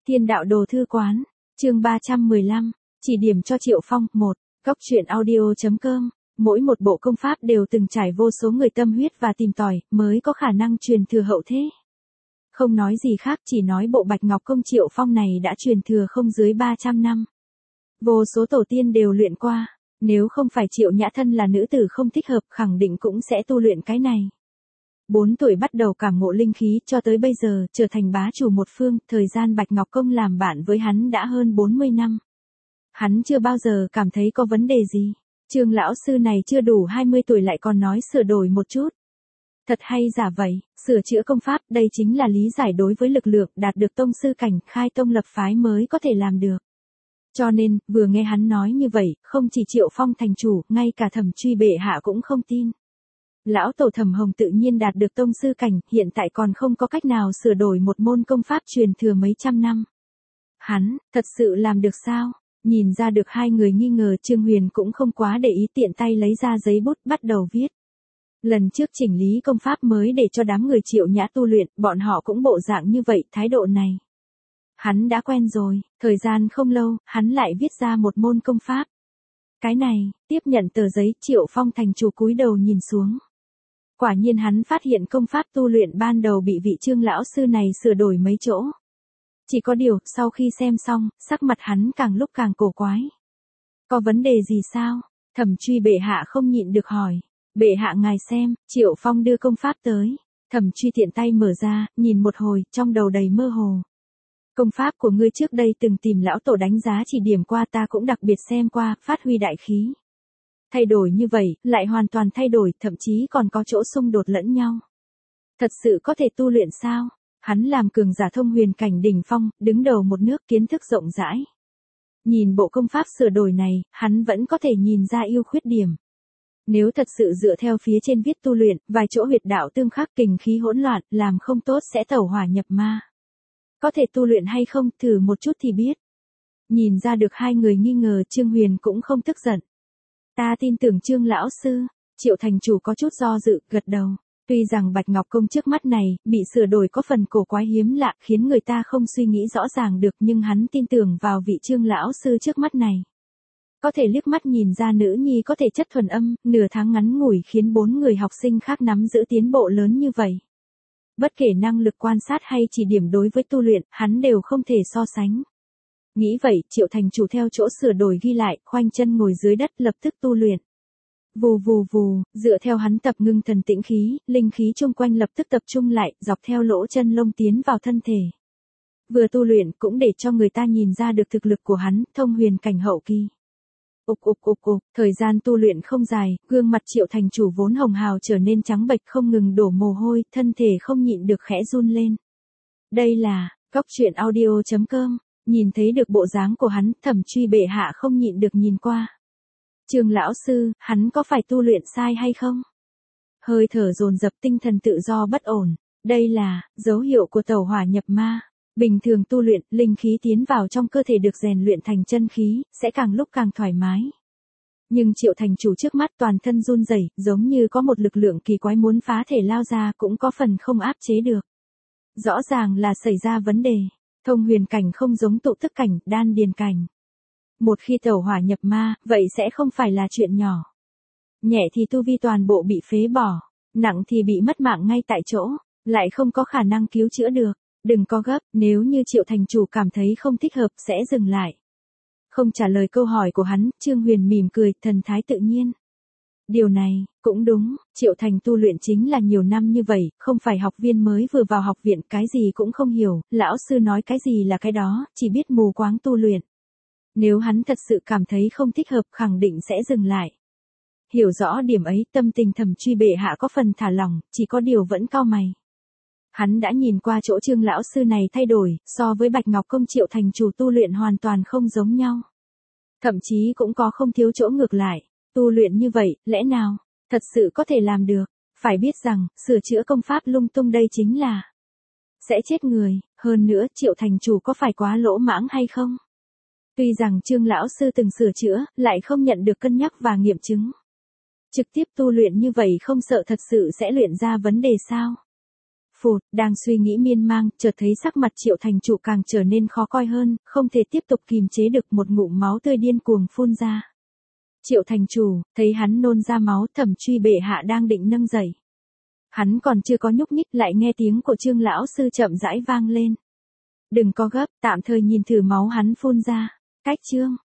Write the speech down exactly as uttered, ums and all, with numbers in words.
Thiên đạo đồ thư quán, chương ba trăm mười lăm, chỉ điểm cho Triệu Phong. Một, Góc truyện audio chấm com. Mỗi một bộ công pháp đều từng trải vô số người tâm huyết và tìm tòi, mới có khả năng truyền thừa hậu thế. Không nói gì khác, chỉ nói bộ Bạch Ngọc Công Triệu Phong này đã truyền thừa không dưới ba trăm năm. Vô số tổ tiên đều luyện qua, nếu không phải Triệu Nhã Thân là nữ tử không thích hợp, khẳng định cũng sẽ tu luyện cái này. Bốn tuổi bắt đầu cảm ngộ linh khí, cho tới bây giờ trở thành bá chủ một phương, thời gian Bạch Ngọc Công làm bạn với hắn đã hơn bốn mươi năm. Hắn chưa bao giờ cảm thấy có vấn đề gì. Trương lão sư này chưa đủ hai mươi tuổi lại còn nói sửa đổi một chút. Thật hay giả vậy, sửa chữa công pháp, đây chính là lý giải đối với lực lượng, đạt được tông sư cảnh, khai tông lập phái mới có thể làm được. Cho nên, vừa nghe hắn nói như vậy, không chỉ Triệu Phong thành chủ, ngay cả Thẩm Truy bệ hạ cũng không tin. Lão tổ Thẩm Hồng tự nhiên đạt được tông sư cảnh, hiện tại còn không có cách nào sửa đổi một môn công pháp truyền thừa mấy trăm năm. Hắn, thật sự làm được sao? Nhìn ra được hai người nghi ngờ, Trương Huyền cũng không quá để ý, tiện tay lấy ra giấy bút bắt đầu viết. Lần trước chỉnh lý công pháp mới để cho đám người Triệu Nhã tu luyện, bọn họ cũng bộ dạng như vậy, thái độ này. Hắn đã quen rồi, thời gian không lâu, hắn lại viết ra một môn công pháp. Cái này, tiếp nhận tờ giấy, Triệu Phong thành chủ cúi đầu nhìn xuống. Quả nhiên hắn phát hiện công pháp tu luyện ban đầu bị vị Trương lão sư này sửa đổi mấy chỗ. Chỉ có điều, sau khi xem xong, sắc mặt hắn càng lúc càng cổ quái. Có vấn đề gì sao? Thẩm Truy bệ hạ không nhịn được hỏi. Bệ hạ ngài xem, Triệu Phong đưa công pháp tới. Thẩm Truy tiện tay mở ra, nhìn một hồi, trong đầu đầy mơ hồ. Công pháp của ngươi trước đây từng tìm lão tổ đánh giá chỉ điểm qua, ta cũng đặc biệt xem qua, phát huy đại khí. Thay đổi như vậy, lại hoàn toàn thay đổi, thậm chí còn có chỗ xung đột lẫn nhau. Thật sự có thể tu luyện sao? Hắn làm cường giả thông huyền cảnh đỉnh phong, đứng đầu một nước, kiến thức rộng rãi. Nhìn bộ công pháp sửa đổi này, hắn vẫn có thể nhìn ra ưu khuyết điểm. Nếu thật sự dựa theo phía trên viết tu luyện, vài chỗ huyệt đạo tương khắc, kình khí hỗn loạn, làm không tốt sẽ tẩu hỏa nhập ma. Có thể tu luyện hay không, thử một chút thì biết. Nhìn ra được hai người nghi ngờ, Trương Huyền cũng không tức giận. Ta tin tưởng Trương lão sư. Triệu thành chủ có chút do dự, gật đầu. Tuy rằng Bạch Ngọc Công trước mắt này, bị sửa đổi có phần cổ quái hiếm lạ, khiến người ta không suy nghĩ rõ ràng được, nhưng hắn tin tưởng vào vị Trương lão sư trước mắt này. Có thể liếc mắt nhìn ra nữ nhi có thể chất thuần âm, nửa tháng ngắn ngủi khiến bốn người học sinh khác nắm giữ tiến bộ lớn như vậy. Bất kể năng lực quan sát hay chỉ điểm đối với tu luyện, hắn đều không thể so sánh. Nghĩ vậy, Triệu thành chủ theo chỗ sửa đổi ghi lại, khoanh chân ngồi dưới đất lập tức tu luyện. Vù vù vù, dựa theo hắn tập ngưng thần tĩnh khí, linh khí chung quanh lập tức tập trung lại, dọc theo lỗ chân lông tiến vào thân thể. Vừa tu luyện cũng để cho người ta nhìn ra được thực lực của hắn, thông huyền cảnh hậu kỳ. Ục ục ục ục, thời gian tu luyện không dài, gương mặt Triệu thành chủ vốn hồng hào trở nên trắng bệch, không ngừng đổ mồ hôi, thân thể không nhịn được khẽ run lên. Đây là, Góc truyện audio chấm com, nhìn thấy được bộ dáng của hắn, Thẩm Truy bệ hạ không nhịn được nhìn qua. Trương lão sư, hắn có phải tu luyện sai hay không? Hơi thở dồn dập, tinh thần tự do bất ổn. Đây là dấu hiệu của tẩu hỏa nhập ma. Bình thường tu luyện, linh khí tiến vào trong cơ thể được rèn luyện thành chân khí, sẽ càng lúc càng thoải mái. Nhưng Triệu thành chủ trước mắt toàn thân run rẩy, giống như có một lực lượng kỳ quái muốn phá thể lao ra, cũng có phần không áp chế được. Rõ ràng là xảy ra vấn đề. Thông huyền cảnh không giống tụ tức cảnh, đan điền cảnh. Một khi tẩu hỏa nhập ma, vậy sẽ không phải là chuyện nhỏ. Nhẹ thì tu vi toàn bộ bị phế bỏ, nặng thì bị mất mạng ngay tại chỗ, lại không có khả năng cứu chữa được. Đừng có gấp, nếu như Triệu thành chủ cảm thấy không thích hợp sẽ dừng lại. Không trả lời câu hỏi của hắn, Trương Huyền mỉm cười, thần thái tự nhiên. Điều này, cũng đúng, Triệu thành tu luyện chính là nhiều năm như vậy, không phải học viên mới vừa vào học viện, cái gì cũng không hiểu, lão sư nói cái gì là cái đó, chỉ biết mù quáng tu luyện. Nếu hắn thật sự cảm thấy không thích hợp, khẳng định sẽ dừng lại. Hiểu rõ điểm ấy, tâm tình Thẩm Truy bệ hạ có phần thả lỏng, chỉ có điều vẫn cau mày. Hắn đã nhìn qua chỗ Trương lão sư này thay đổi, so với Bạch Ngọc Công Triệu thành chủ tu luyện hoàn toàn không giống nhau. Thậm chí cũng có không thiếu chỗ ngược lại, tu luyện như vậy, lẽ nào, thật sự có thể làm được, phải biết rằng, sửa chữa công pháp lung tung đây chính là sẽ chết người, hơn nữa Triệu thành chủ có phải quá lỗ mãng hay không? Tuy rằng Trương lão sư từng sửa chữa, lại không nhận được cân nhắc và nghiệm chứng. Trực tiếp tu luyện như vậy không sợ thật sự sẽ luyện ra vấn đề sao? Phụt, đang suy nghĩ miên man, chợt thấy sắc mặt Triệu thành chủ càng trở nên khó coi hơn, không thể tiếp tục kìm chế được, một ngụm máu tươi điên cuồng phun ra. Triệu thành chủ, thấy hắn nôn ra máu, Thẩm Truy bệ hạ đang định nâng dậy. Hắn còn chưa có nhúc nhích, lại nghe tiếng của Trương lão sư chậm rãi vang lên. Đừng có gấp, tạm thời nhìn thử máu hắn phun ra. Cách Trương,